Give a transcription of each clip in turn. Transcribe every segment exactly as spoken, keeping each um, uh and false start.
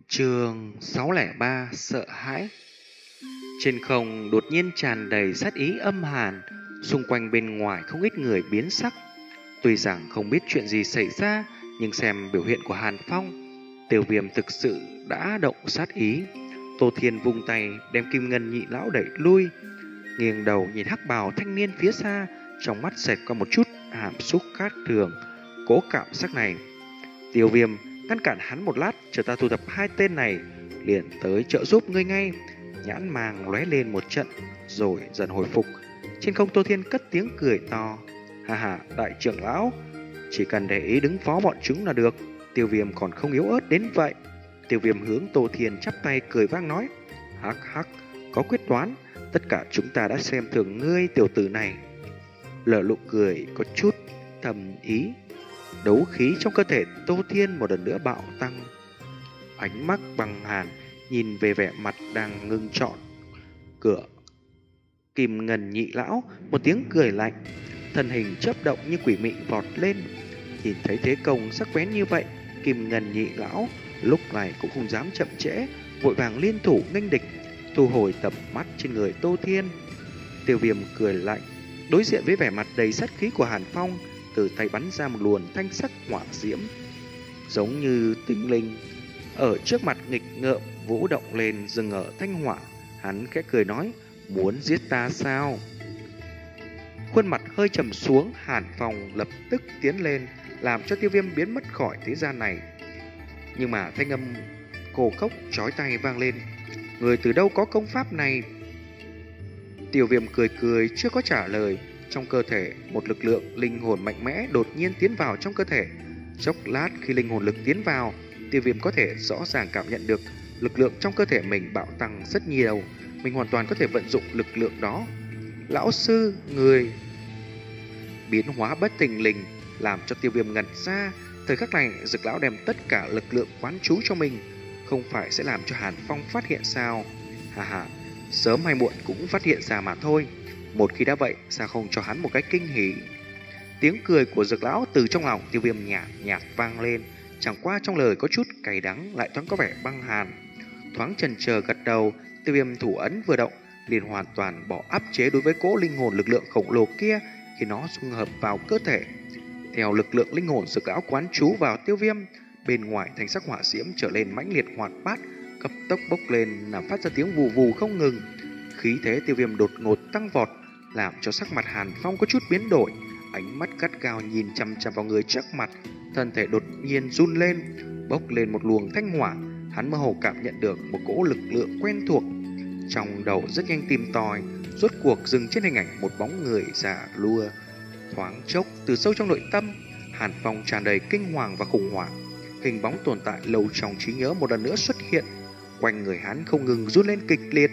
Chương sáu không ba sợ hãi. Trên không đột nhiên tràn đầy sát ý âm hàn, xung quanh bên ngoài không ít người biến sắc. Tuy rằng không biết chuyện gì xảy ra, nhưng xem biểu hiện của Hàn Phong, Tiêu Viêm thực sự đã động sát ý. Tô Thiên vung tay đem Kim Ngân nhị lão đẩy lui, nghiêng đầu nhìn hắc bào thanh niên phía xa, trong mắt xẹt qua một chút hàm xúc khác thường. Cố cảm giác này, Tiêu Viêm ngăn cản hắn một lát, chờ ta thu thập hai tên này liền tới trợ giúp ngươi ngay. Nhãn màng lóe lên một trận rồi dần hồi phục. Trên không Tô Thiên cất tiếng cười to: ha ha, đại trưởng lão, chỉ cần để ý đứng phó bọn chúng là được. Tiêu Viêm còn không yếu ớt đến vậy. Tiêu Viêm hướng Tô Thiên chắp tay cười vang nói: hắc hắc, có quyết đoán, tất cả chúng ta đã xem thường ngươi tiểu tử này. Lở nụ cười có chút thầm ý. Đấu khí trong cơ thể Tô Thiên một lần nữa bạo tăng. Ánh mắt băng hàn nhìn về vẻ mặt đang ngưng trọn cửa Kim Ngân nhị lão, một tiếng cười lạnh, thân hình chớp động như quỷ mị vọt lên. Nhìn thấy thế công sắc bén như vậy, Kim Ngân nhị lão lúc này cũng không dám chậm trễ, vội vàng liên thủ nghênh địch, thu hồi tầm mắt trên người Tô Thiên. Tiêu Viêm cười lạnh, đối diện với vẻ mặt đầy sát khí của Hàn Phong, từ tay bắn ra một luồng thanh sắc hỏa diễm, giống như tinh linh ở trước mặt nghịch ngợm vũ động lên, dừng ở thanh hỏa. Hắn khẽ cười nói: muốn giết ta sao? Khuôn mặt hơi trầm xuống, Hàn Phong lập tức tiến lên, làm cho Tiêu Viêm biến mất khỏi thế gian này. Nhưng mà thanh âm cổ khốc chói tai vang lên: người từ đâu có công pháp này? Tiêu Viêm cười cười chưa có trả lời. Trong cơ thể, một lực lượng linh hồn mạnh mẽ đột nhiên tiến vào trong cơ thể. Chốc lát khi linh hồn lực tiến vào, Tiêu Viêm có thể rõ ràng cảm nhận được lực lượng trong cơ thể mình bạo tăng rất nhiều. Mình hoàn toàn có thể vận dụng lực lượng đó. Lão sư, người biến hóa bất thình lình làm cho Tiêu Viêm ngẩn ra. Thời khắc này, Dực lão đem tất cả lực lượng quán trú cho mình, không phải sẽ làm cho Hàn Phong phát hiện sao? Hà hà, sớm hay muộn cũng phát hiện ra mà thôi. Một khi đã vậy, sao không cho hắn một cái kinh hỉ? Tiếng cười của Dực lão từ trong lòng Tiêu Viêm nhạt nhạt vang lên, chẳng qua trong lời có chút cay đắng, lại thoáng có vẻ băng hàn. Thoáng chần chờ gật đầu, Tiêu Viêm thủ ấn vừa động, liền hoàn toàn bỏ áp chế đối với cỗ linh hồn lực lượng khổng lồ kia, khi nó dung hợp vào cơ thể. Theo lực lượng linh hồn Dực lão quán trú vào Tiêu Viêm, bên ngoài thanh sắc hỏa diễm trở lên mãnh liệt hoạt bát, cấp tốc bốc lên làm phát ra tiếng vù vù không ngừng. Khí thế Tiêu Viêm đột ngột tăng vọt, làm cho sắc mặt Hàn Phong có chút biến đổi. Ánh mắt gắt gao nhìn chằm chằm vào người trước mặt, thân thể đột nhiên run lên, bốc lên một luồng thanh hỏa. Hắn mơ hồ cảm nhận được một cỗ lực lượng quen thuộc, trong đầu rất nhanh tìm tòi, rốt cuộc dừng trên hình ảnh một bóng người già lua. Thoáng chốc, từ sâu trong nội tâm Hàn Phong tràn đầy kinh hoàng và khủng hoảng. Hình bóng tồn tại lâu trong trí nhớ một lần nữa xuất hiện, quanh người hắn không ngừng run lên kịch liệt.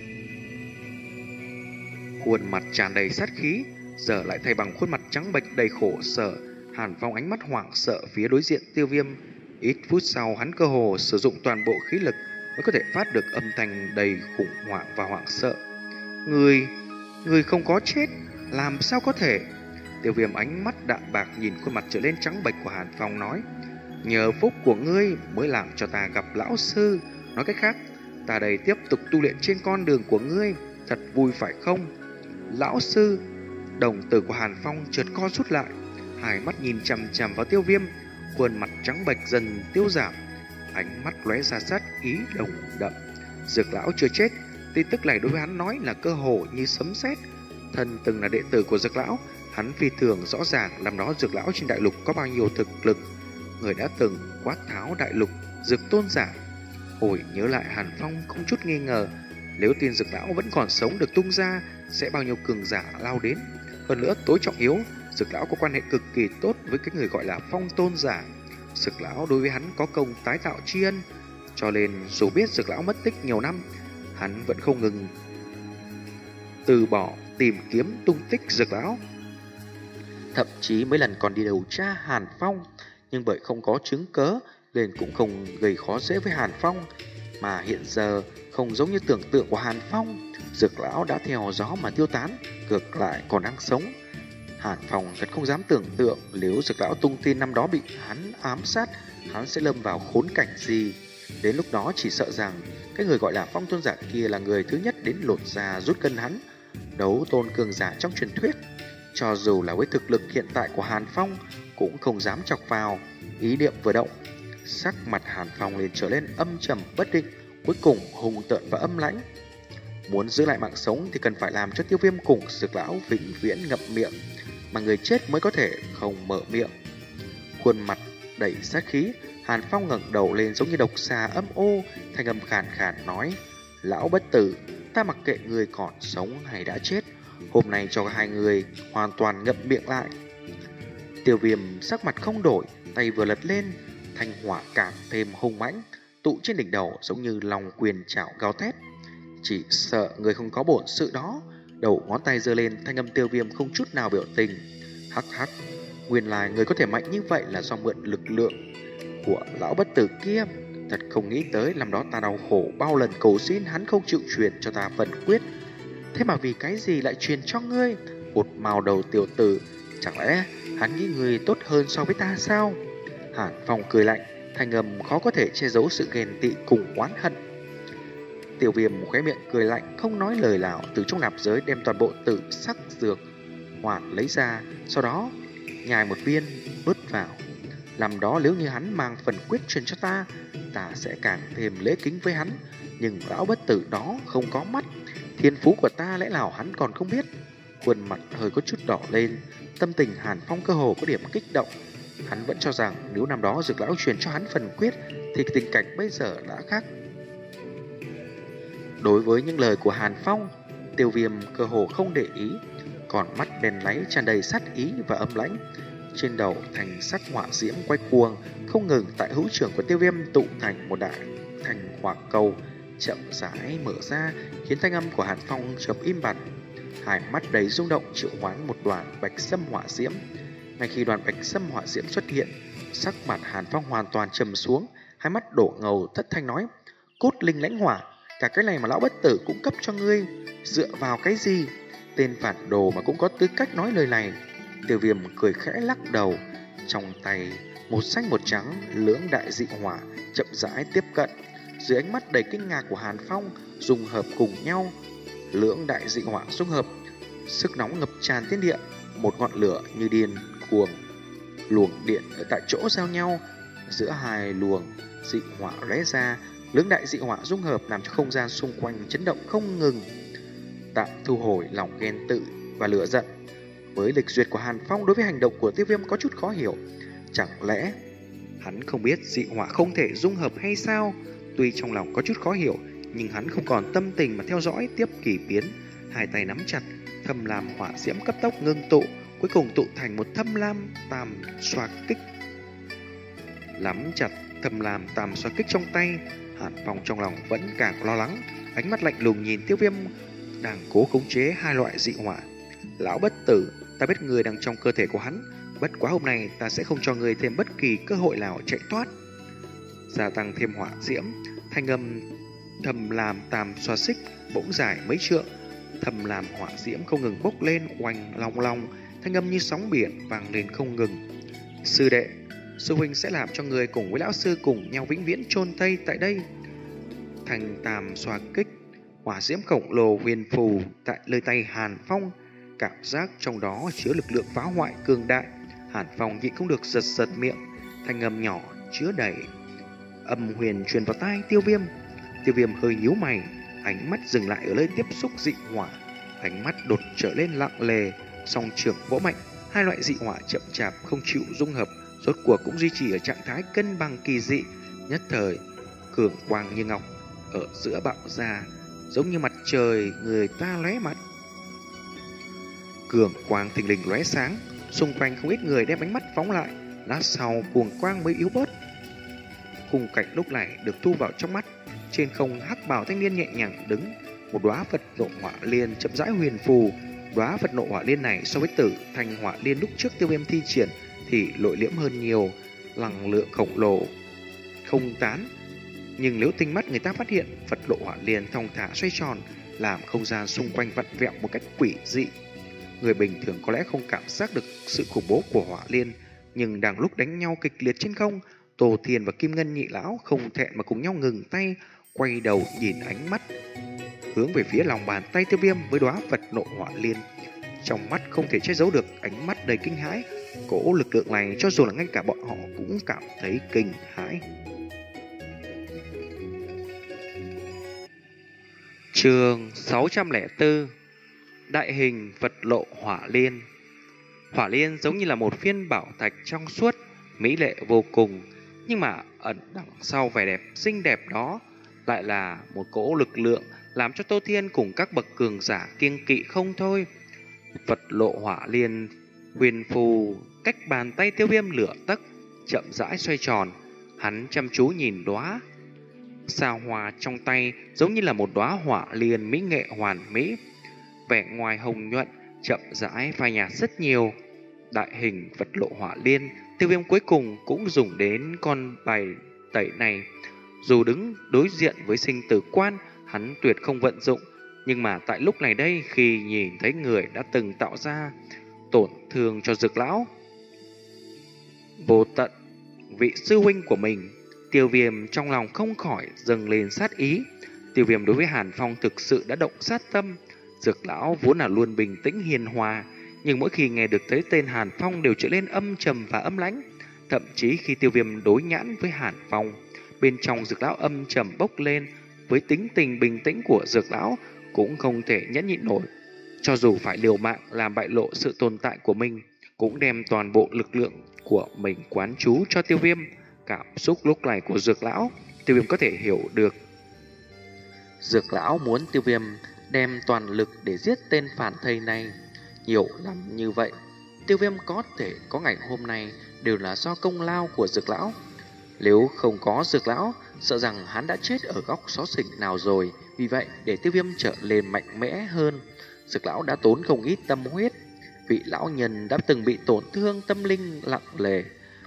Khuôn mặt tràn đầy sát khí giờ lại thay bằng khuôn mặt trắng bệch đầy khổ sở. Hàn Phong ánh mắt hoảng sợ phía đối diện Tiêu Viêm. Ít phút sau, hắn cơ hồ sử dụng toàn bộ khí lực mới có thể phát được âm thanh đầy khủng hoảng và hoảng sợ. Người, người không có chết, làm sao có thể? Tiêu Viêm ánh mắt đạm bạc nhìn khuôn mặt trở lên trắng bệch của Hàn Phong nói: nhờ phúc của ngươi mới làm cho ta gặp lão sư. Nói cách khác, ta đây tiếp tục tu luyện trên con đường của ngươi, thật vui phải không? Lão sư. Đồng tử của Hàn Phong chợt co rút lại, hai mắt nhìn chằm chằm vào Tiêu Viêm, khuôn mặt trắng bệch dần tiêu giảm, ánh mắt lóe ra sát ý đồng đậm. Dược lão chưa chết, tin tức này đối với hắn nói là cơ hồ như sấm sét. Thân từng là đệ tử của Dược lão, hắn phi thường rõ ràng làm đó Dược lão trên đại lục có bao nhiêu thực lực. Người đã từng quát tháo đại lục Dược tôn giả. Hồi nhớ lại, Hàn Phong không chút nghi ngờ, nếu tin Dược lão vẫn còn sống được tung ra, sẽ bao nhiêu cường giả lao đến. Hơn nữa, tối trọng yếu, Dược lão có quan hệ cực kỳ tốt với cái người gọi là Phong tôn giả. Dược lão đối với hắn có công tái tạo tri ân, cho nên dù biết Dược lão mất tích nhiều năm, hắn vẫn không ngừng từ bỏ tìm kiếm tung tích Dược lão. Thậm chí mấy lần còn đi điều tra Hàn Phong, nhưng bởi không có chứng cớ nên cũng không gây khó dễ với Hàn Phong. Mà hiện giờ không giống như tưởng tượng của Hàn Phong, Dược lão đã theo gió mà tiêu tán, ngược lại còn đang sống. Hàn Phong thật không dám tưởng tượng nếu Dược lão tung tin năm đó bị hắn ám sát, hắn sẽ lâm vào khốn cảnh gì. Đến lúc đó chỉ sợ rằng cái người gọi là Phong tôn giả kia là người thứ nhất đến lột da rút cân hắn. Đấu tôn cường giả trong truyền thuyết, cho dù là với thực lực hiện tại của Hàn Phong cũng không dám chọc vào. Ý niệm vừa động, sắc mặt Hàn Phong liền trở lên âm trầm bất định, cuối cùng hung tợn và âm lãnh. Muốn giữ lại mạng sống thì cần phải làm cho Tiêu Viêm cùng Dược lão vĩnh viễn ngậm miệng, mà người chết mới có thể không mở miệng. Khuôn mặt đầy sát khí, Hàn Phong ngẩng đầu lên giống như độc xà âm ô, thanh âm khàn khàn nói: "Lão bất tử, ta mặc kệ người còn sống hay đã chết, hôm nay cho hai người hoàn toàn ngậm miệng lại." Tiêu Viêm sắc mặt không đổi, tay vừa lật lên, thanh hỏa càng thêm hung mãnh, tụ trên đỉnh đầu giống như lòng quyền chảo gào thét. Chỉ sợ người không có bổn sự đó. Đầu ngón tay giơ lên, thanh âm Tiêu Viêm không chút nào biểu tình: "Hắc hắc, nguyên lai người có thể mạnh như vậy là do mượn lực lượng của lão bất tử kia. Thật không nghĩ tới năm đó ta đau khổ bao lần cầu xin hắn không chịu truyền cho ta phần quyết, thế mà vì cái gì lại truyền cho ngươi? Một màu đầu tiểu tử, chẳng lẽ hắn nghĩ người tốt hơn so với ta sao?" Hàn Phong cười lạnh, thanh âm khó có thể che giấu sự ghen tị cùng oán hận. Tiêu Viêm khóe miệng cười lạnh, không nói lời nào, từ trong nạp giới đem toàn bộ tử sắc dược hoàn lấy ra, sau đó nhai một viên nuốt vào. Làm đó nếu như hắn mang phần quyết truyền cho ta, ta sẽ càng thêm lễ kính với hắn. Nhưng lão bất tử đó không có mắt, thiên phú của ta lẽ nào hắn còn không biết? Khuôn mặt hơi có chút đỏ lên, tâm tình Hàn Phong cơ hồ có điểm kích động. Hắn vẫn cho rằng nếu năm đó Dược lão truyền cho hắn phần quyết thì tình cảnh bây giờ đã khác. Đối với những lời của Hàn Phong, Tiêu Viêm cơ hồ không để ý, còn mắt đen láy tràn đầy sát ý và âm lãnh. Trên đầu thành sắc hỏa diễm quay cuồng không ngừng, tại hữu trưởng của Tiêu Viêm tụ thành một đại thành hỏa cầu chậm rãi mở ra, khiến thanh âm của Hàn Phong chợt im bặt. Hai mắt đầy rung động triệu hoán một đoàn bạch sâm hỏa diễm. Ngay khi đoàn bạch sâm hỏa diễm xuất hiện, sắc mặt Hàn Phong hoàn toàn trầm xuống, hai mắt đổ ngầu thất thanh nói: "Cốt linh lãnh hỏa, cả cái này mà lão bất tử cũng cấp cho ngươi, dựa vào cái gì? Tên phản đồ mà cũng có tư cách nói lời này." Tiêu Viêm cười khẽ lắc đầu, trong tay một xanh một trắng lưỡng đại dị hỏa chậm rãi tiếp cận. Dưới ánh mắt đầy kinh ngạc của Hàn Phong, dung hợp cùng nhau, lưỡng đại dị hỏa dung hợp, sức nóng ngập tràn thiên địa, một ngọn lửa như điên cuồng luồng điện ở tại chỗ giao nhau. Giữa hai luồng dị hỏa lóe ra, lưỡng đại dị hỏa dung hợp làm cho không gian xung quanh chấn động không ngừng. Tạm thu hồi lòng ghen tự và lửa giận. Với lịch duyệt của Hàn Phong đối với hành động của Tiêu Viêm có chút khó hiểu. Chẳng lẽ hắn không biết dị hỏa không thể dung hợp hay sao? Tuy trong lòng có chút khó hiểu, nhưng hắn không còn tâm tình mà theo dõi tiếp kỳ biến. Hai tay nắm chặt, thâm lam hỏa diễm cấp tốc ngưng tụ, cuối cùng tụ thành một thâm lam tam xoa kích. Nắm chặt thâm lam tam xoa kích trong tay, Hàn Phong trong lòng vẫn càng lo lắng, ánh mắt lạnh lùng nhìn Tiêu Viêm đang cố khống chế hai loại dị hỏa. "Lão bất tử, ta biết người đang trong cơ thể của hắn, bất quá hôm nay ta sẽ không cho người thêm bất kỳ cơ hội nào chạy thoát." Gia tăng thêm hỏa diễm, thanh âm thầm làm tam xoa xích bỗng dài mấy trượng, thầm làm hỏa diễm không ngừng bốc lên oanh long long, thanh âm như sóng biển vang lên không ngừng. "Sư đệ, sư huynh sẽ làm cho người cùng với lão sư cùng nhau vĩnh viễn chôn thây tại đây." Thành tam xoa kích, hỏa diễm khổng lồ huyền phù tại nơi tay Hàn Phong, cảm giác trong đó chứa lực lượng phá hoại cường đại. Hàn Phong nhịn không được giật giật miệng, thanh âm nhỏ chứa đầy âm huyền truyền vào tai Tiêu Viêm. Tiêu Viêm hơi nhíu mày, ánh mắt dừng lại ở nơi tiếp xúc dị hỏa, ánh mắt đột trở lên lặng lề, song trưởng vỗ mạnh, hai loại dị hỏa chậm chạp không chịu dung hợp, rốt cuộc cũng duy trì ở trạng thái cân bằng kỳ dị. Nhất thời, cường quang như ngọc ở giữa bạo ra, giống như mặt trời người ta lóe mặt. Cường quang thình lình lóe sáng, xung quanh không ít người đem ánh mắt phóng lại, lát sau cuồng quang mới yếu bớt. Khung cảnh lúc này được thu vào trong mắt. Trên không, hắc bào thanh niên nhẹ nhàng đứng, một đóa Phật nộ hỏa liên chậm rãi huyền phù. Đóa Phật nộ hỏa liên này so với tử thành hỏa liên lúc trước Tiêu Viêm thi triển thì nội liễm hơn nhiều, năng lượng khổng lồ không tán. Nhưng nếu tinh mắt người ta phát hiện, Phật nộ hỏa liên thong thả xoay tròn, làm không gian xung quanh vặn vẹo một cách quỷ dị. Người bình thường có lẽ không cảm giác được sự khủng bố của hỏa liên, nhưng đang lúc đánh nhau kịch liệt trên không, Tô Thiên và Kim Ngân nhị lão không thẹn mà cùng nhau ngừng tay, quay đầu nhìn ánh mắt hướng về phía lòng bàn tay Tiêu Viêm với đóa Phật nộ hỏa liên. Trong mắt không thể che giấu được ánh mắt đầy kinh hãi. Cỗ lực lượng này cho dù là ngay cả bọn họ cũng cảm thấy kinh hãi. Chương sáu trăm lẻ bốn. Đại hình Phật lộ hỏa liên. Hỏa liên giống như là một phiên bảo thạch trong suốt, mỹ lệ vô cùng, nhưng mà ẩn đằng sau vẻ đẹp xinh đẹp đó lại là một cỗ lực lượng làm cho Tô Thiên cùng các bậc cường giả kiêng kỵ không thôi. Phật lộ hỏa liên huyền phù cách bàn tay Tiêu Viêm lửa tấc, chậm rãi xoay tròn. Hắn chăm chú nhìn đóa sao hoa trong tay, giống như là một đóa hỏa liên mỹ nghệ hoàn mỹ, vẻ ngoài hồng nhuận, chậm rãi phai nhạt rất nhiều. Đại hình Phật lộ hỏa liên, Tiêu Viêm cuối cùng cũng dùng đến con bài tẩy này. Dù đứng đối diện với sinh tử quan, hắn tuyệt không vận dụng, nhưng mà tại lúc này đây, khi nhìn thấy người đã từng tạo ra tổn thương cho Dược lão vô tận vị sư huynh của mình, Tiêu Viêm trong lòng không khỏi dâng lên sát ý. Tiêu Viêm đối với Hàn Phong thực sự đã động sát tâm. Dược lão vốn là luôn bình tĩnh hiền hòa, nhưng mỗi khi nghe được tới tên Hàn Phong đều trở lên âm trầm và âm lãnh. Thậm chí khi Tiêu Viêm đối nhãn với Hàn Phong, bên trong Dược lão âm trầm bốc lên. Với tính tình bình tĩnh của Dược lão cũng không thể nhẫn nhịn nổi, cho dù phải liều mạng làm bại lộ sự tồn tại của mình, cũng đem toàn bộ lực lượng của mình quán chú cho Tiêu Viêm. Cảm xúc lúc này của Dược lão, Tiêu Viêm có thể hiểu được. Dược lão muốn Tiêu Viêm đem toàn lực để giết tên phản thây này. Nhiều lắm như vậy, Tiêu Viêm có thể có ngày hôm nay đều là do công lao của Dược lão. Nếu không có Dược lão, sợ rằng hắn đã chết ở góc xó xỉnh nào rồi. Vì vậy, để Tiêu Viêm trở lên mạnh mẽ hơn, Dược lão đã tốn không ít tâm huyết. Vị lão nhân đã từng bị tổn thương tâm linh lặng lề,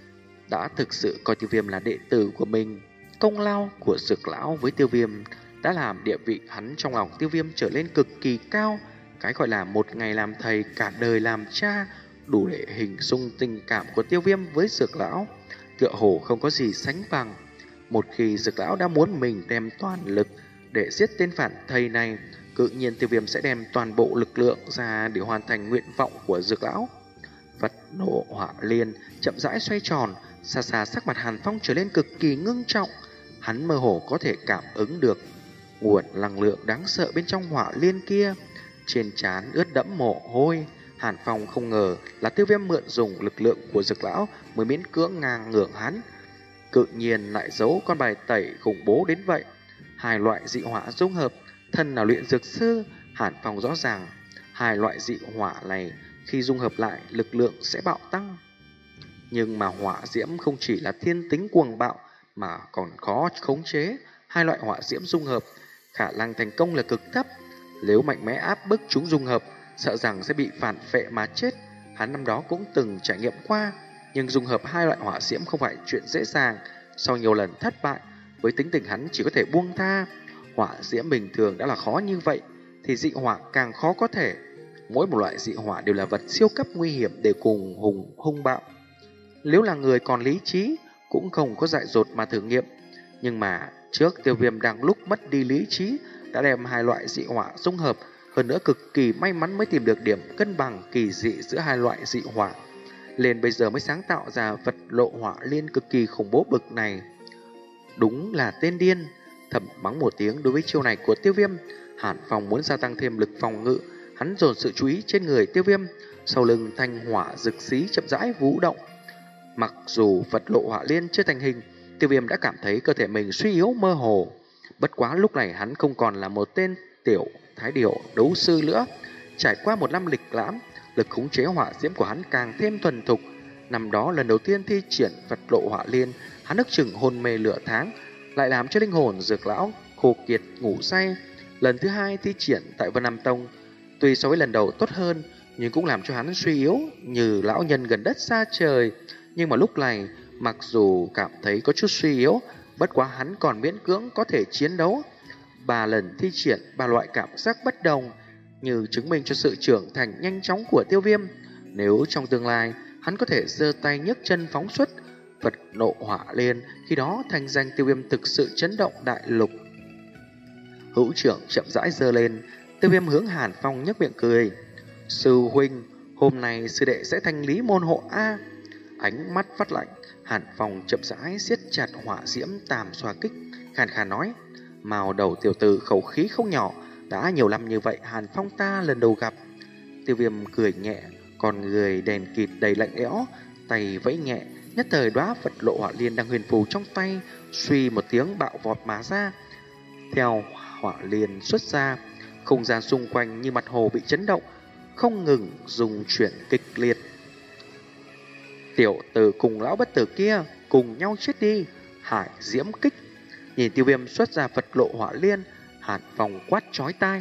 đã thực sự coi Tiêu Viêm là đệ tử của mình. Công lao của Dược lão với Tiêu Viêm đã làm địa vị hắn trong lòng Tiêu Viêm trở lên cực kỳ cao. Cái gọi là một ngày làm thầy, cả đời làm cha, đủ để hình dung tình cảm của Tiêu Viêm với Dược lão, tựa hồ không có gì sánh bằng. Một khi Dược lão đã muốn mình đem toàn lực để giết tên phản thây này, tự nhiên Tiêu Viêm sẽ đem toàn bộ lực lượng ra để hoàn thành nguyện vọng của Dược lão. Phật nộ hỏa liên chậm rãi xoay tròn, xa xa sắc mặt Hàn Phong trở lên cực kỳ ngưng trọng. Hắn mơ hồ có thể cảm ứng được nguồn năng lượng đáng sợ bên trong hỏa liên kia. Trên trán ướt đẫm mồ hôi. Hàn Phong không ngờ là Tiêu Viêm mượn dùng lực lượng của Dược lão mới miễn cưỡng ngang ngược hắn, tự nhiên lại giấu con bài tẩy khủng bố đến vậy. Hai loại dị hỏa dung hợp, thân là luyện dược sư, Hàn Phong rõ ràng hai loại dị hỏa này khi dung hợp lại lực lượng sẽ bạo tăng. Nhưng mà hỏa diễm không chỉ là thiên tính cuồng bạo mà còn khó khống chế. Hai loại hỏa diễm dung hợp, khả năng thành công là cực thấp. Nếu mạnh mẽ áp bức chúng dung hợp, sợ rằng sẽ bị phản phệ mà chết. Hắn năm đó cũng từng trải nghiệm qua. Nhưng dung hợp hai loại hỏa diễm không phải chuyện dễ dàng. Sau nhiều lần thất bại, với tính tình hắn chỉ có thể buông tha. Hỏa diễm bình thường đã là khó như vậy, thì dị hỏa càng khó có thể. Mỗi một loại dị hỏa đều là vật siêu cấp nguy hiểm để cùng hùng hung bạo. Nếu là người còn lý trí, cũng không có dại dột mà thử nghiệm. Nhưng mà trước Tiêu Viêm đang lúc mất đi lý trí, đã đem hai loại dị hỏa dung hợp. Hơn nữa cực kỳ may mắn mới tìm được điểm cân bằng kỳ dị giữa hai loại dị hỏa, lên bây giờ mới sáng tạo ra vật lộ hỏa liên cực kỳ khủng bố bực này. Đúng là tên điên. Thầm mắng một tiếng đối với chiêu này của Tiêu Viêm. Hàn Phong muốn gia tăng thêm lực phòng ngự, hắn dồn sự chú ý trên người Tiêu Viêm. Sau lưng thanh hỏa rực xí chậm rãi vũ động. Mặc dù vật lộ hỏa liên chưa thành hình, Tiêu Viêm đã cảm thấy cơ thể mình suy yếu mơ hồ. Bất quá lúc này hắn không còn là một tên tiểu thái điểu đấu sư nữa. Trải qua một năm lịch lãm, lực khống chế hỏa diễm của hắn càng thêm thuần thục. Năm đó lần đầu tiên thi triển vật lộ hỏa liên, hắn ức chừng hôn mê lửa tháng, lại làm cho linh hồn Dược lão khô kiệt ngủ say. Lần thứ hai thi triển tại Vân Nam Tông, tuy so với lần đầu tốt hơn, nhưng cũng làm cho hắn suy yếu như lão nhân gần đất xa trời. Nhưng mà lúc này, mặc dù cảm thấy có chút suy yếu, bất quá hắn còn miễn cưỡng có thể chiến đấu. Ba lần thi triển ba loại cảm giác bất đồng, như chứng minh cho sự trưởng thành nhanh chóng của Tiêu Viêm. Nếu trong tương lai hắn có thể giơ tay nhấc chân phóng xuất, Phật nộ hỏa liên, khi đó thanh danh Tiêu Viêm thực sự chấn động đại lục. Hữu trưởng chậm rãi giơ lên, Tiêu Viêm hướng Hàn Phong nhếch miệng cười. Sư huynh, hôm nay sư đệ sẽ thanh lý môn hộ a. Ánh mắt phát lạnh, Hàn Phong chậm rãi siết chặt hỏa diễm tam xoa kích, khàn khàn nói: Mao đầu tiểu tử khẩu khí không nhỏ, đã nhiều năm như vậy Hàn Phong ta lần đầu gặp. Tiêu Viêm cười nhẹ, còn người đèn kịt đầy lạnh lẽo, tay vẫy nhẹ, nhất thời đóa Phật lộ hỏa liên đang huyền phù trong tay, suy một tiếng bạo vọt mà ra. Theo hỏa liên xuất ra, không gian xung quanh như mặt hồ bị chấn động, không ngừng dùng chuyển kịch liệt. Tiểu tử cùng lão bất tử kia cùng nhau chết đi. Hải diễm kích. Nhìn Tiêu Viêm xuất ra Phật lộ hỏa liên, Hàn Phong quát chói tai.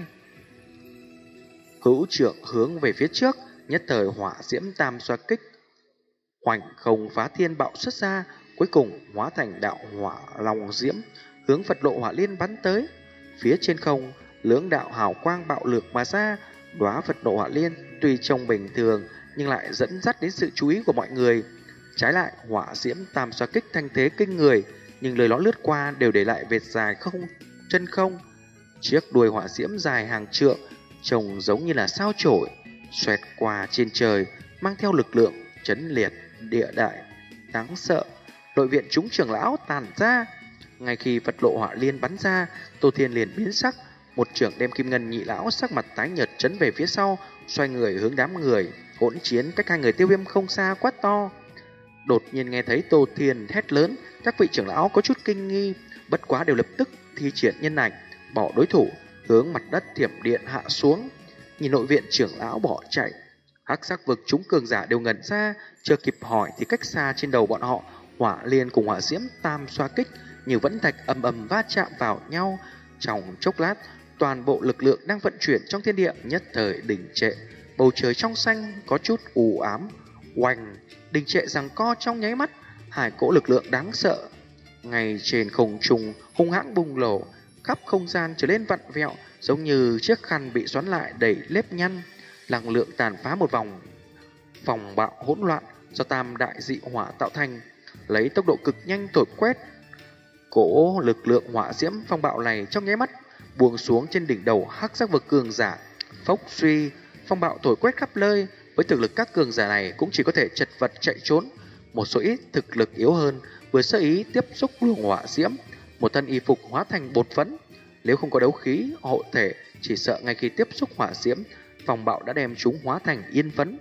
Hữu trưởng hướng về phía trước, nhất thời hỏa diễm tam xoa kích hoành không phá thiên bạo xuất ra, cuối cùng hóa thành đạo hỏa long diễm, hướng Phật lộ hỏa liên bắn tới. Phía trên không, lưỡng đạo hào quang bạo lược mà ra, đóa Phật lộ hỏa liên tuy trông bình thường nhưng lại dẫn dắt đến sự chú ý của mọi người. Trái lại, hỏa diễm tam xoa kích thanh thế kinh người, nhưng lời nó lướt qua đều để lại vệt dài không chân không. Chiếc đuôi hỏa diễm dài hàng trượng, trông giống như là sao chổi, xoẹt qua trên trời, mang theo lực lượng chấn liệt địa đại đáng sợ. Đội viện chúng trưởng lão tàn ra. Ngay khi Phật lộ hỏa liên bắn ra, Tô Thiên liền biến sắc, một trưởng đem Kim Ngân nhị lão sắc mặt tái nhợt chấn về phía sau, xoay người hướng đám người hỗn chiến cách hai người Tiêu Viêm không xa quát to. Đột nhiên nghe thấy Tô Thiên hét lớn, các vị trưởng lão có chút kinh nghi, bất quá đều lập tức thi triển nhân ảnh, bỏ đối thủ, hướng mặt đất thiểm điện hạ xuống. Nhìn nội viện trưởng lão bỏ chạy, hắc sắc vực chúng cường giả đều ngẩn ra, chưa kịp hỏi thì cách xa trên đầu bọn họ, hỏa liên cùng hỏa diễm tam xoa kích như vẫn thạch ầm ầm va chạm vào nhau. Trong chốc lát, toàn bộ lực lượng đang vận chuyển trong thiên địa nhất thời đình trệ, bầu trời trong xanh có chút u ám, oanh đình trệ giằng co trong nháy mắt. Hai cỗ lực lượng đáng sợ ngay trên không trung hung hãn bùng nổ, khắp không gian trở lên vặn vẹo, giống như chiếc khăn bị xoắn lại đầy nếp nhăn. Năng lượng tàn phá một vòng phòng bạo hỗn loạn do tam đại dị hỏa tạo thành, lấy tốc độ cực nhanh thổi quét. Cỗ lực lượng hỏa diễm phong bạo này trong nháy mắt buông xuống trên đỉnh đầu hắc sắc vực cường giả. Phốc suy, phong bạo thổi quét khắp nơi, với thực lực các cường giả này cũng chỉ có thể chật vật chạy trốn. Một số ít thực lực yếu hơn vừa sơ ý tiếp xúc luồng hỏa diễm, một thân y phục hóa thành bột phấn. Nếu không có đấu khí hộ thể, chỉ sợ ngay khi tiếp xúc hỏa diễm, phong bạo đã đem chúng hóa thành yên phấn.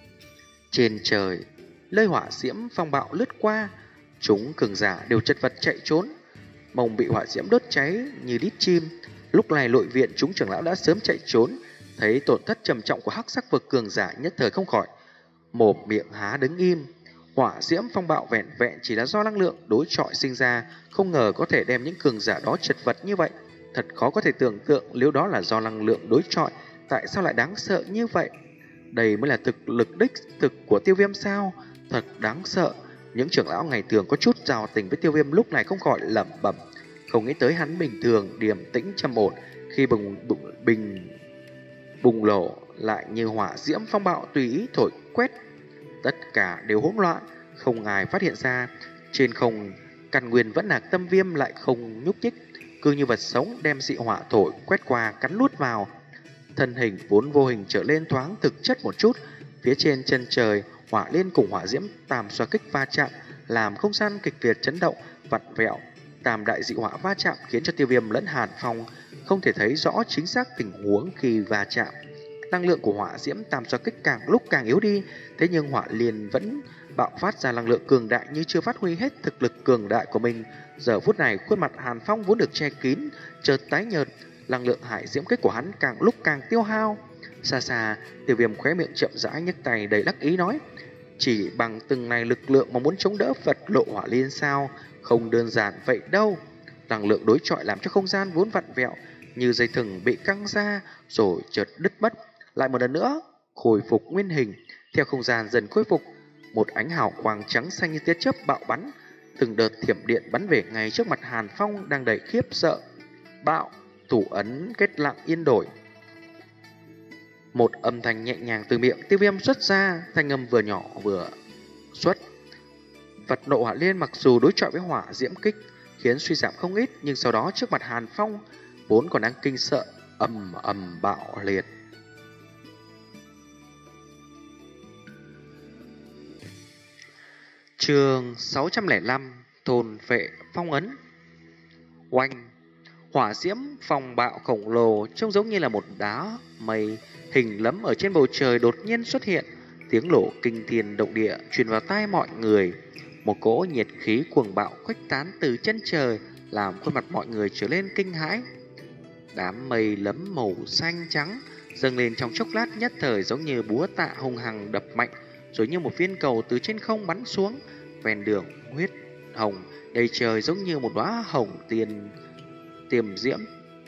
Trên trời, nơi hỏa diễm phong bạo lướt qua, chúng cường giả đều chật vật chạy trốn, mông bị hỏa diễm đốt cháy như đít chim. Lúc này nội viện chúng trưởng lão đã sớm chạy trốn, thấy tổn thất trầm trọng của hắc sắc vực cường giả nhất thời không khỏi mồm miệng há đứng im. Hỏa diễm phong bạo vẹn vẹn chỉ là do năng lượng đối chọi sinh ra, không ngờ có thể đem những cường giả đó chật vật như vậy. Thật khó có thể tưởng tượng nếu đó là do năng lượng đối chọi, tại sao lại đáng sợ như vậy? Đây mới là thực lực đích thực của Tiêu Viêm sao? Thật đáng sợ. Những trưởng lão ngày thường có chút giao tình với Tiêu Viêm lúc này không khỏi lẩm bẩm, không nghĩ tới hắn bình thường điềm tĩnh trầm ổn, khi bùng bùng bình bùng nổ lại như hỏa diễm phong bạo tùy ý thổi quét. Tất cả đều hỗn loạn, không ai phát hiện ra. Trên không, căn nguyên vẫn là tâm viêm lại không nhúc nhích, cứ như vật sống đem dị hỏa thổi quét qua cắn nuốt vào. Thân hình vốn vô hình trở lên thoáng thực chất một chút. Phía trên chân trời, hỏa liên cùng hỏa diễm tam xoa kích va chạm, làm không gian kịch liệt chấn động, vặn vẹo. Tam đại dị hỏa va chạm khiến cho Tiêu Viêm lẫn Hàn Phong không thể thấy rõ chính xác tình huống khi va chạm. Năng lượng của hỏa diễm tam xoa kích càng lúc càng yếu đi, thế nhưng hỏa liên vẫn bạo phát ra năng lượng cường đại như chưa phát huy hết thực lực cường đại của mình. Giờ phút này khuôn mặt Hàn Phong vốn được che kín chợt tái nhợt, năng lượng hải diễm kích của hắn càng lúc càng tiêu hao. Xa xa, Tiêu Viêm khóe miệng chậm rãi nhấc tay đầy đắc ý nói: chỉ bằng từng này lực lượng mà muốn chống đỡ Phật lộ hỏa liên sao? Không đơn giản vậy đâu. Năng lượng đối chọi làm cho không gian vốn vặn vẹo như dây thừng bị căng ra rồi chợt đứt mất, lại một lần nữa khôi phục nguyên hình. Theo không gian dần khôi phục, một ánh hào quang trắng xanh như tia chớp bạo bắn, từng đợt thiểm điện bắn về ngay trước mặt Hàn Phong đang đầy khiếp sợ. Bạo, thủ ấn kết lặng yên đổi. Một âm thanh nhẹ nhàng từ miệng Tiêu Viêm xuất ra, thanh âm vừa nhỏ vừa xuất, Phật nộ hỏa liên mặc dù đối chọi với hỏa diễm kích khiến suy giảm không ít, nhưng sau đó trước mặt Hàn Phong vốn còn đang kinh sợ, ầm ầm bạo liệt. Chương sáu trăm lẻ năm thôn vệ phong ấn. Oanh, hỏa diễm phong bạo khổng lồ trông giống như là một đá mây hình lấm ở trên bầu trời đột nhiên xuất hiện, tiếng nổ kinh thiên động địa truyền vào tai mọi người. Một cỗ nhiệt khí cuồng bạo khuếch tán từ chân trời, làm khuôn mặt mọi người trở lên kinh hãi. Đám mây lấm màu xanh trắng dâng lên trong chốc lát, nhất thời giống như búa tạ hung hăng đập mạnh, rồi như một viên cầu từ trên không bắn xuống. Ven đường huyết hồng đầy trời giống như một đóa hồng tiền tiềm diễm.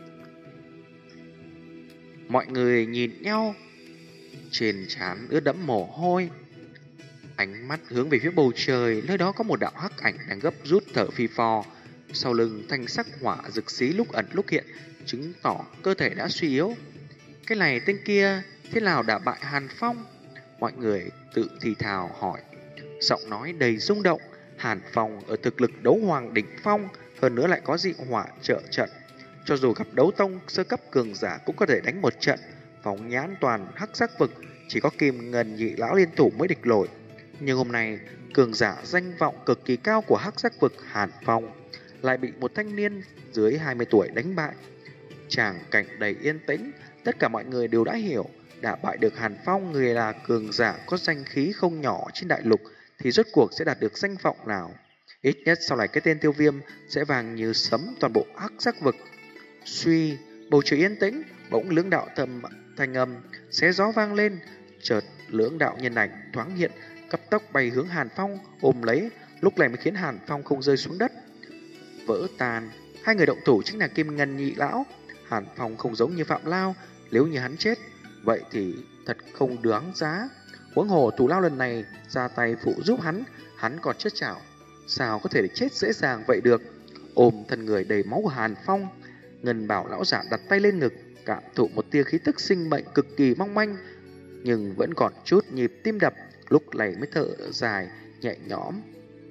Mọi người nhìn nhau, trên trán ướt đẫm mồ hôi, ánh mắt hướng về phía bầu trời. Nơi đó có một đạo hắc ảnh đang gấp rút thở phì phò, sau lưng thanh sắc hỏa rực xí lúc ẩn lúc hiện, chứng tỏ cơ thể đã suy yếu. Cái này tên kia thế nào đã bại Hàn Phong? Mọi người tự thì thào hỏi, giọng nói đầy rung động. Hàn Phong ở thực lực đấu hoàng đỉnh phong, hơn nữa lại có dị hỏa trợ trận, cho dù gặp đấu tông sơ cấp cường giả cũng có thể đánh một trận. Phóng nhãn toàn hắc sắc vực, chỉ có Kim Ngân nhị lão liên thủ mới địch nổi. Nhưng hôm nay cường giả danh vọng cực kỳ cao của hắc sắc vực Hàn Phong lại bị một thanh niên dưới hai mươi tuổi đánh bại. Tràng cảnh đầy yên tĩnh, tất cả mọi người đều đã hiểu, đã bại được Hàn Phong, người là cường giả có danh khí không nhỏ trên đại lục, thì rốt cuộc sẽ đạt được danh vọng nào. Ít nhất sau này cái tên Tiêu Viêm sẽ vàng như sấm toàn bộ hắc sắc vực. Suy, bầu trời yên tĩnh, bỗng lưỡng đạo thầm thanh âm xé gió vang lên. Chợt lưỡng đạo nhân ảnh thoáng hiện, cấp tốc bay hướng Hàn Phong ôm lấy, lúc này mới khiến Hàn Phong không rơi xuống đất. Vỡ tan, hai người động thủ chính là Kim Ngân nhị lão. Hàn Phong không giống như Phạm Lao, nếu như hắn chết vậy thì thật không đáng giá. Huống hồ Thủ Lao lần này ra tay phụ giúp hắn, hắn còn chết chảo, sao có thể chết dễ dàng vậy được. Ôm thân người đầy máu của Hàn Phong, Ngân Bảo lão giả đặt tay lên ngực, cảm thụ một tia khí tức sinh mệnh cực kỳ mong manh, nhưng vẫn còn chút nhịp tim đập, lúc này mới thở dài nhẹ nhõm.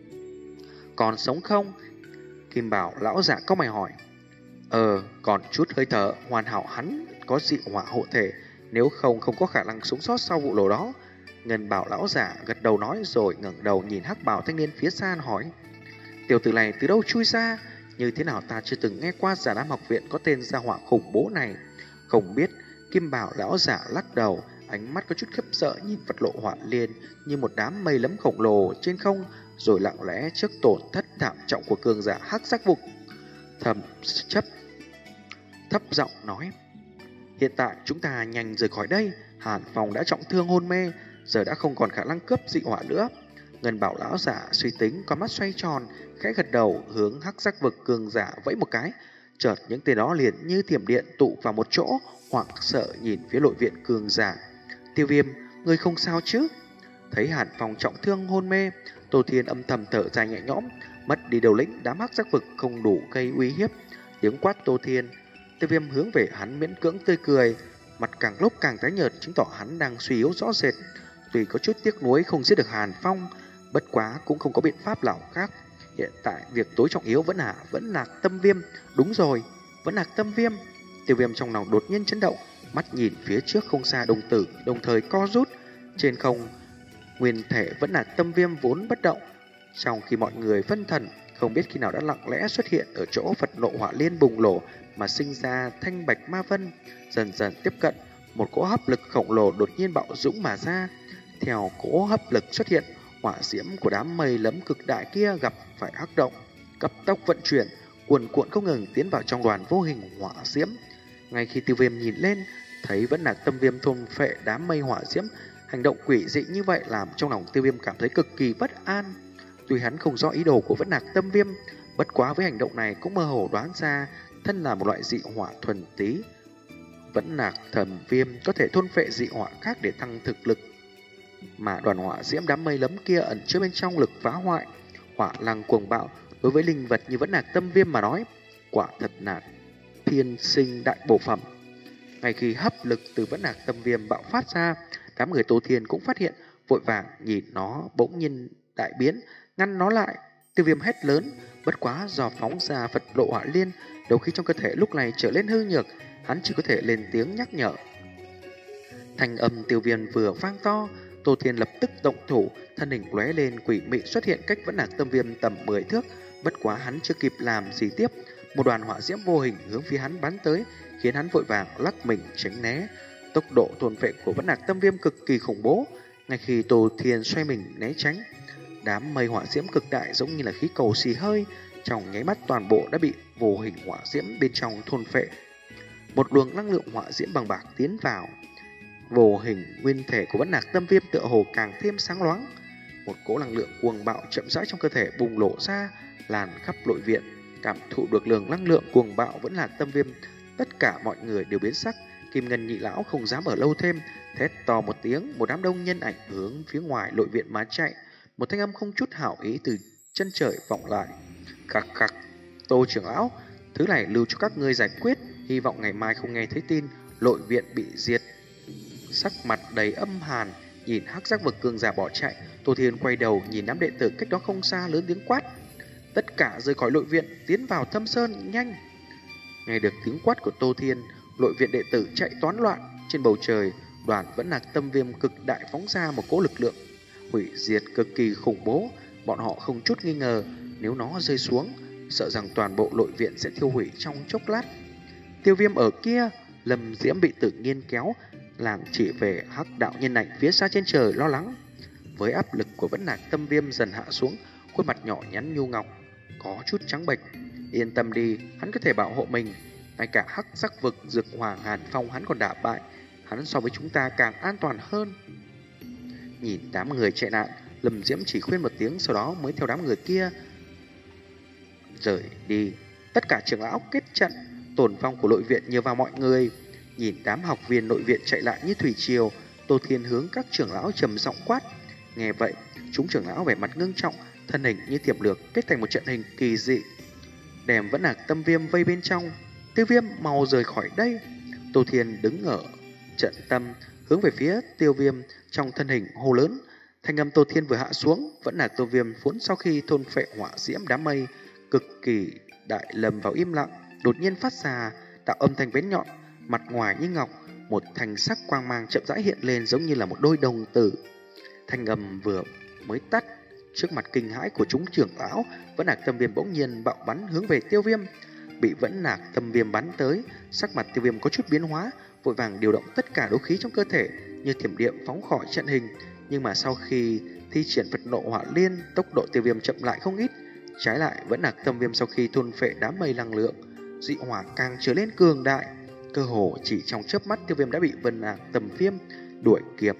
Còn sống không? Kim Bảo lão giả có mày hỏi. Ờ, còn chút hơi thở, hoàn hảo, hắn có dị hỏa hộ thể, nếu không không có khả năng sống sót sau vụ nổ đó. Ngân Bảo lão giả gật đầu nói, rồi ngẩng đầu nhìn hắc bào thanh niên phía xa hỏi, tiểu tử này từ đâu chui ra? Như thế nào ta chưa từng nghe qua Giả Nam học viện có tên gia hỏa khủng bố này. Không biết. Kim Bảo lão giả lắc đầu, ánh mắt có chút khiếp sợ nhìn Phật lộ hỏa liên như một đám mây lấm khổng lồ trên không, rồi lặng lẽ trước tổn thất thảm trọng của cường giả hắc sắc vực thầm chấp thấp giọng nói, hiện tại chúng ta nhanh rời khỏi đây. Hàn Phong đã trọng thương hôn mê, giờ đã không còn khả năng cướp dị hỏa nữa. Ngân Bảo lão giả suy tính, con mắt xoay tròn, khẽ gật đầu hướng hắc sắc vực cường giả vẫy một cái. Chợt những tên đó liền như thiểm điện tụ vào một chỗ, hoảng sợ nhìn phía nội viện cường giả. Tiêu Viêm, ngươi không sao chứ? Thấy Hàn Phong trọng thương hôn mê, Tô Thiên âm thầm thở dài nhẹ nhõm, mất đi đầu lĩnh đám hắc sắc vực không đủ gây uy hiếp. Tiếng quát Tô Thiên, Tiêu Viêm hướng về hắn miễn cưỡng tươi cười, mặt càng lúc càng tái nhợt, chứng tỏ hắn đang suy yếu rõ rệt. Tuy có chút tiếc nuối không giết được Hàn Phong, bất quá cũng không có biện pháp nào khác. Hiện tại việc tối trọng yếu vẫn là vẫn là Tâm Viêm. Đúng rồi, vẫn là Tâm Viêm. Tiêu Viêm trong lòng đột nhiên chấn động, mắt nhìn phía trước không xa đồng tử, đồng thời co rút. Trên không, nguyên thể vẫn là Tâm Viêm vốn bất động. Trong khi mọi người phân thần, không biết khi nào đã lặng lẽ xuất hiện ở chỗ Phật nộ hỏa liên bùng nổ mà sinh ra thanh bạch ma vân, dần dần tiếp cận. Một cỗ hấp lực khổng lồ đột nhiên bạo dũng mà ra. Theo cỗ hấp lực xuất hiện, hỏa diễm của đám mây lấm cực đại kia gặp phải hắc động, cấp tốc vận chuyển, cuồn cuộn không ngừng tiến vào trong đoàn vô hình hỏa diễm. Ngay khi Tiêu Viêm nhìn lên, thấy vẫn là Tâm Viêm thôn phệ đám mây hỏa diễm, hành động quỷ dị như vậy làm trong lòng Tiêu Viêm cảm thấy cực kỳ bất an. Tuy hắn không rõ ý đồ của Vẫn Lạc Tâm Viêm, bất quá với hành động này cũng mơ hồ đoán ra thân là một loại dị hỏa thuần tí. Vẫn Lạc Thần Viêm có thể thôn phệ dị hỏa khác để tăng thực lực, mà đoàn hỏa diễm đám mây lấm kia ẩn chứa bên trong lực phá hoại, hỏa lăng cuồng bạo. Đối với linh vật như Vẫn Lạc Tâm Viêm mà nói, quả thật là thiên sinh đại bổ phẩm. Ngay khi hấp lực từ Vẫn Lạc Tâm Viêm bạo phát ra, đám người Tô Thiên cũng phát hiện, vội vàng nhìn nó bỗng nhiên đại biến, ngăn nó lại. Tiêu Viêm hét lớn, bất quá do phóng ra Phật Lộ Hỏa Liên, đấu khí trong cơ thể lúc này trở lên hư nhược, hắn chỉ có thể lên tiếng nhắc nhở. Thanh âm Tiêu Viêm vừa vang to, Tô Thiên lập tức động thủ, thân hình lóe lên quỷ mị xuất hiện cách Vẫn Lạc Tâm Viêm tầm mười thước, bất quá hắn chưa kịp làm gì tiếp, một đoàn hỏa diễm vô hình hướng phía hắn bắn tới, khiến hắn vội vàng lắc mình tránh né. Tốc độ thôn phệ của Vẫn Lạc Tâm Viêm cực kỳ khủng bố, ngay khi Tô Thiên xoay mình né tránh, đám mây hỏa diễm cực đại giống như là khí cầu xì hơi, trong nháy mắt toàn bộ đã bị vô hình hỏa diễm bên trong thôn phệ. Một luồng năng lượng hỏa diễm bằng bạc tiến vào, vô hình nguyên thể của Vẫn Lạc Tâm Viêm tựa hồ càng thêm sáng loáng. Một cỗ năng lượng cuồng bạo chậm rãi trong cơ thể bùng nổ ra, lan khắp nội viện. Cảm thụ được lượng năng lượng cuồng bạo Vẫn Lạc Tâm Viêm, tất cả mọi người đều biến sắc. Kim Ngân nhị lão không dám ở lâu thêm, thét to một tiếng, một đám đông nhân ảnh hướng phía ngoài nội viện mà chạy. Một thanh âm không chút hảo ý từ chân trời vọng lại. Khắc khắc, Tô trưởng lão, thứ này lưu cho các ngươi giải quyết, hy vọng ngày mai không nghe thấy tin nội viện bị diệt. Sắc mặt đầy âm hàn, nhìn hắc giác vực cường giả bỏ chạy, Tô Thiên quay đầu nhìn đám đệ tử cách đó không xa lớn tiếng quát: tất cả rời khỏi nội viện, tiến vào Thâm Sơn, nhanh! Nghe được tiếng quát của Tô Thiên, nội viện đệ tử chạy toán loạn. Trên bầu trời, đoàn Vẫn Lạc Tâm Viêm cực đại phóng ra một cỗ lực lượng hủy diệt cực kỳ khủng bố. Bọn họ không chút nghi ngờ, nếu nó rơi xuống, sợ rằng toàn bộ nội viện sẽ thiêu hủy trong chốc lát. Tiêu Viêm ở kia, Lâm Diễm bị Tử Nghiên kéo, làm chỉ về hắc đạo nhân ảnh phía xa trên trời lo lắng. Với áp lực của Vẫn Lạc Tâm Viêm dần hạ xuống, khuôn mặt nhỏ nhắn nhu ngọc có chút trắng bệch. Yên tâm đi, hắn có thể bảo hộ mình. Ngay cả hắc sắc vực Dược Hoàng Hàn Phong hắn còn đả bại, hắn so với chúng ta càng an toàn hơn. Nhìn đám người chạy nạn, Lâm Diễm chỉ khuyên một tiếng, sau đó mới theo đám người kia rời đi. Tất cả trưởng lão kết trận, tổn vong của nội viện nhờ vào mọi người. Nhìn đám học viên nội viện chạy lại như thủy triều, Tô Thiên hướng các trưởng lão trầm giọng quát. Nghe vậy, chúng trưởng lão vẻ mặt ngưng trọng, thân hình như tiềm lược kết thành một trận hình kỳ dị, đem Vẫn Lạc Tâm Viêm vây bên trong. Tiêu Viêm mau rời khỏi đây. Tô Thiên đứng ở trận tâm, hướng về phía Tiêu Viêm trong thân hình hô lớn. Thanh âm Tô Thiên vừa hạ xuống, Vẫn Lạc Tô Viêm vốn sau khi thôn phệ hỏa diễm đám mây cực kỳ đại lầm vào im lặng, đột nhiên phát ra tạo âm thanh bén nhọn, mặt ngoài như ngọc, một thanh sắc quang mang chậm rãi hiện lên giống như là một đôi đồng tử. Thanh âm vừa mới tắt, trước mặt kinh hãi của chúng trưởng lão, Vẫn Lạc Tâm Viêm bỗng nhiên bạo bắn hướng về Tiêu Viêm. Bị Vẫn Lạc Tâm Viêm bắn tới, sắc mặt Tiêu Viêm có chút biến hóa, vội vàng điều động tất cả đấu khí trong cơ thể, như thiểm điện phóng khỏi trận hình. Nhưng mà sau khi thi triển Phật Nộ Hỏa Liên, tốc độ Tiêu Viêm chậm lại không ít. Trái lại, Vẫn Lạc Tâm Viêm sau khi thôn phệ đám mây năng lượng dị hỏa càng trở lên cường đại, cơ hồ chỉ trong chớp mắt Tiêu Viêm đã bị Vẫn Lạc Tâm Viêm đuổi kịp.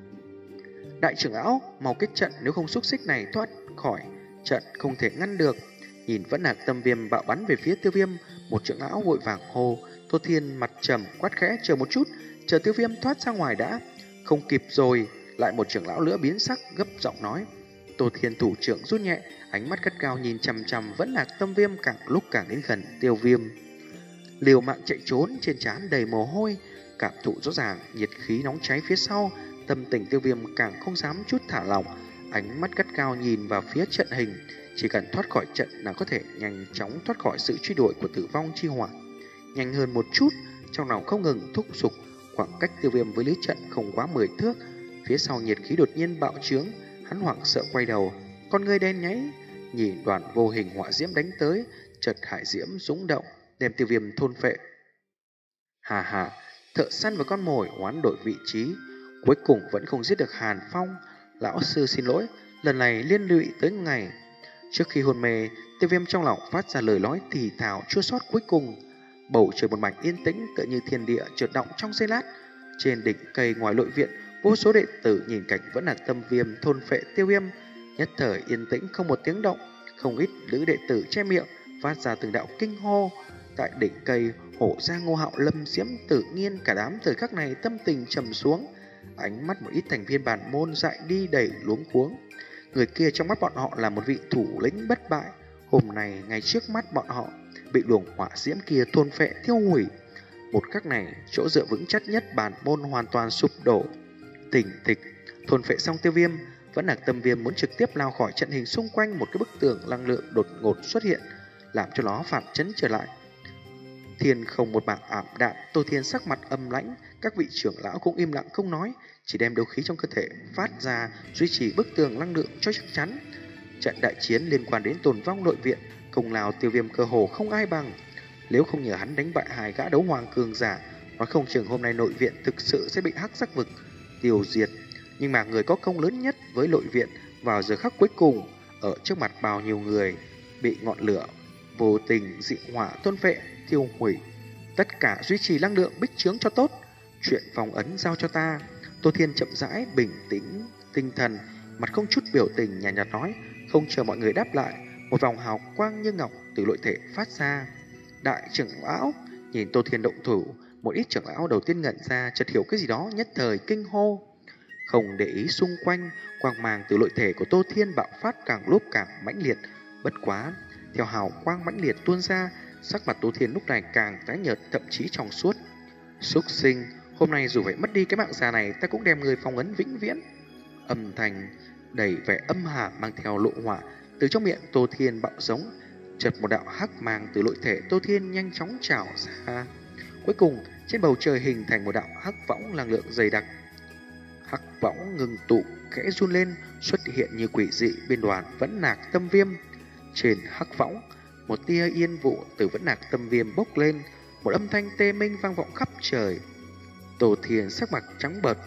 Đại trưởng lão, mau kết trận, nếu không xúc xích này thoát khỏi trận không thể ngăn được. Nhìn Vẫn Lạc Tâm Viêm bạo bắn về phía Tiêu Viêm, một trưởng lão vội vàng hô. Tô Thiên mặt trầm quát khẽ, chờ một chút, chờ Tiêu Viêm thoát ra ngoài đã. Không kịp rồi. Lại một trưởng lão nữa biến sắc, gấp giọng nói. Tô Thiên thủ trưởng rút nhẹ, ánh mắt gắt gao nhìn chằm chằm Vẫn Lạc Tâm Viêm, càng lúc càng đến gần Tiêu Viêm. Liều mạng chạy trốn, trên trán đầy mồ hôi, cảm thụ rõ ràng nhiệt khí nóng cháy phía sau. Tâm tình Tiêu Viêm càng không dám chút thả lỏng, ánh mắt gắt gao nhìn vào phía trận hình. Chỉ cần thoát khỏi trận là có thể nhanh chóng thoát khỏi sự truy đuổi của tử vong chi hỏa. Nhanh hơn một chút, trong lòng không ngừng thúc giục. Khoảng cách Tiêu Viêm với lưới trận không quá mười thước. Phía sau nhiệt khí đột nhiên bạo trướng, hắn hoảng sợ quay đầu, con ngươi đen nháy, nhìn đoàn vô hình hỏa diễm đánh tới, chợt hải diễm rúng động, đem Tiêu Viêm thôn phệ. Hà hà, thợ săn và con mồi hoán đổi vị trí, cuối cùng vẫn không giết được Hàn Phong. Lão sư xin lỗi, lần này liên lụy tới ngày. Trước khi hôn mê, Tiêu Viêm trong lòng phát ra lời nói thì thào chua xót cuối cùng. Bầu trời một mảnh yên tĩnh, tựa như thiên địa chợt động trong giây lát. Trên đỉnh cây ngoài nội viện, vô số đệ tử nhìn cảnh Vẫn Lạc Tâm Viêm thôn phệ Tiêu Viêm, nhất thời yên tĩnh không một tiếng động. Không ít nữ đệ tử che miệng phát ra từng đạo kinh hô. Tại đỉnh cây, Hổ Gia, Ngô Hạo, Lâm Diễm, Tử Nghiên, cả đám thời khắc này tâm tình trầm xuống, ánh mắt một ít thành viên bản môn dại đi đầy luống cuống. Người kia trong mắt bọn họ là một vị thủ lĩnh bất bại, hôm nay ngay trước mắt bọn họ bị luồng hỏa diễm kia thôn phệ thiêu hủy. Một khắc này, chỗ dựa vững chắc nhất bản môn hoàn toàn sụp đổ. Tỉnh thịch, thôn phệ xong Tiêu Viêm, Vẫn Nạc Tâm Viêm muốn trực tiếp lao khỏi trận hình xung quanh một cái bức tường năng lượng đột ngột xuất hiện, làm cho nó phản chấn trở lại. Thiên không một mảng ảm đạm, Tô Thiên sắc mặt âm lãnh, các vị trưởng lão cũng im lặng không nói, chỉ đem đấu khí trong cơ thể phát ra duy trì bức tường năng lượng cho chắc chắn. Trận đại chiến liên quan đến tồn vong nội viện, công lao Tiêu Viêm cơ hồ không ai bằng. Nếu không nhờ hắn đánh bại hai gã đấu hoàng cường giả, nói không chừng hôm nay nội viện thực sự sẽ bị hắc sắc vực tiêu diệt. Nhưng mà người có công lớn nhất với nội viện vào giờ khắc cuối cùng, ở trước mặt bao nhiêu người, bị ngọn lửa vô tình dị hỏa thôn vệ tiêu hủy. Tất cả duy trì năng lượng bích trướng cho tốt. Chuyện phong ấn giao cho ta. Tô Thiên chậm rãi bình tĩnh tinh thần, mặt không chút biểu tình, nhàn nhạt, nhạt nói. Không chờ mọi người đáp lại, một vòng hào quang như ngọc từ nội thể phát ra. Đại trưởng lão nhìn Tô Thiên động thủ, một ít trưởng lão đầu tiên ngẩn ra, chợt hiểu cái gì đó, nhất thời kinh hô. Không để ý xung quanh, quang mang từ nội thể của Tô Thiên bạo phát càng lúc càng mãnh liệt. Bất quá, theo hào quang mãnh liệt tuôn ra, sắc mặt Tô Thiên lúc này càng tái nhợt, thậm chí trong suốt. Súc sinh, hôm nay dù phải mất đi cái mạng già này, ta cũng đem người phong ấn vĩnh viễn. Âm thanh đầy vẻ âm hàn mang theo lộ hỏa từ trong miệng Tô Thiên bạo giống. Chợt một đạo hắc mang từ nội thể Tô Thiên nhanh chóng trào ra. Cuối cùng, trên bầu trời hình thành một đạo hắc võng năng lượng dày đặc. Hắc võng ngừng tụ, khẽ run lên, xuất hiện như quỷ dị bên đoàn Vẫn Nạc Tâm Viêm. Trên hắc võng, một tia yên vụ từ Vẫn Nạc Tâm Viêm bốc lên, một âm thanh tê minh vang vọng khắp trời. Tô Thiên sắc mặt trắng bệch,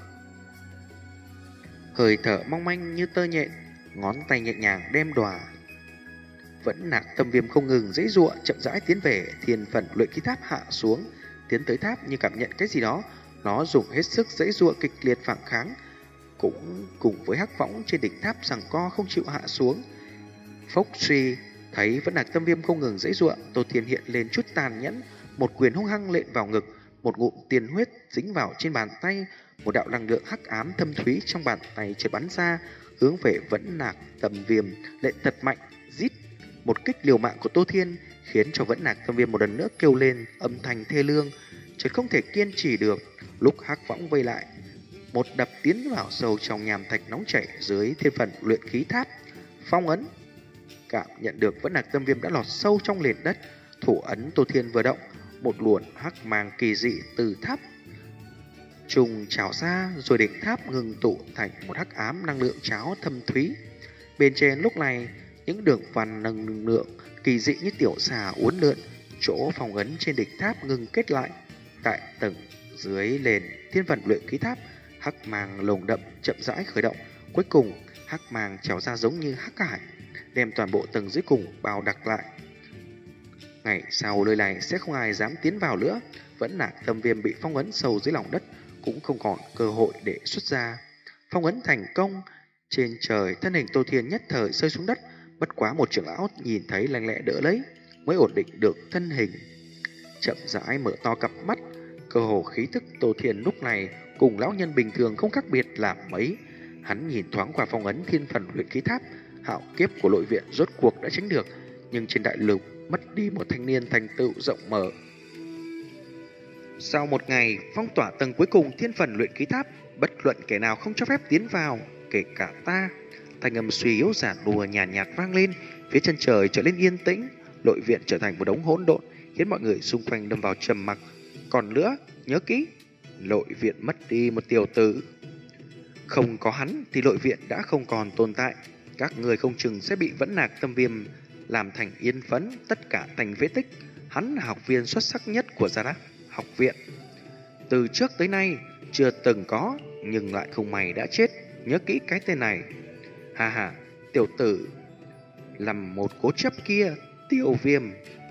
hơi thở mong manh như tơ nhện, ngón tay nhẹ nhàng đem đòa Vẫn Nạc Tâm Viêm không ngừng giãy giụa, chậm rãi tiến về. Thiên phần luyện khí tháp hạ xuống, tiến tới tháp như cảm nhận cái gì đó, nó dùng hết sức giãy giụa kịch liệt phản kháng, cũng cùng với hắc võng trên đỉnh tháp giằng co không chịu hạ xuống. Phốc suy, thấy Vẫn Nạc Tâm Viêm không ngừng giãy giụa, Tô Thiên hiện lên chút tàn nhẫn, một quyền hung hăng lện vào ngực, một ngụm tiên huyết dính vào trên bàn tay, một đạo năng lượng hắc ám thâm thúy trong bàn tay chợt bắn ra, hướng về Vẫn Nạc Tâm Viêm lện thật mạnh, rít. Một kích liều mạng của Tô Thiên khiến cho Vẫn Nạc Tâm Viêm một lần nữa kêu lên âm thanh thê lương, chợt không thể kiên trì được. Lúc hắc võng vây lại, một đập tiến vào sâu trong nham thạch nóng chảy dưới thiên phần luyện khí tháp. Phong ấn, cảm nhận được Vẫn Nạc Tâm Viêm đã lọt sâu trong nền đất. Thủ ấn Tô Thiên vừa động, một luồn hắc mang kỳ dị từ tháp trùng trào ra, rồi đỉnh tháp ngừng tụ thành một hắc ám năng lượng cháo thâm thúy. Bên trên lúc này, những đường văn năng lượng kỳ dị như tiểu xà uốn lượn, chỗ phong ấn trên đỉnh tháp ngừng kết lại. Tại tầng dưới nền thiên phần luyện khí tháp, hắc mang lồng đậm chậm rãi khởi động. Cuối cùng, hắc mang trào ra giống như hắc hải, đem toàn bộ tầng dưới cùng bao đặc lại. Ngày sau nơi này sẽ không ai dám tiến vào nữa. Vẫn Nạc Tâm Viêm bị phong ấn sâu dưới lòng đất, cũng không còn cơ hội để xuất ra. Phong ấn thành công, trên trời thân hình Tô Thiên nhất thời rơi xuống đất. Bất quá một trưởng lão nhìn thấy lanh lẹ đỡ lấy, mới ổn định được thân hình, chậm rãi mở to cặp mắt. Cơ hồ khí thức Tô Thiên lúc này cùng lão nhân bình thường không khác biệt là mấy. Hắn nhìn thoáng qua phong ấn thiên phần luyện khí tháp, hạo kiếp của nội viện rốt cuộc đã tránh được, nhưng trên đại lục mất đi một thanh niên thành tựu rộng mở. Sau một ngày phong tỏa tầng cuối cùng thiên phần luyện khí tháp, bất luận kẻ nào không cho phép tiến vào, kể cả ta. Thanh âm suy yếu giả đùa nhàn nhạt, nhạt vang lên, phía chân trời trở nên yên tĩnh, nội viện trở thành một đống hỗn độn, khiến mọi người xung quanh đâm vào trầm mặc. Còn nữa, nhớ kỹ, nội viện mất đi một tiểu tử. Không có hắn thì nội viện đã không còn tồn tại. Các người không chừng sẽ bị Vẫn Nạc Tâm Viêm làm thành yên phấn, tất cả thành phế tích. Hắn là học viên xuất sắc nhất của Gia Đắc học viện, từ trước tới nay chưa từng có, nhưng lại không may đã chết. Nhớ kỹ cái tên này. Ha ha, tiểu tử làm một cố chấp kia, Tiêu Viêm.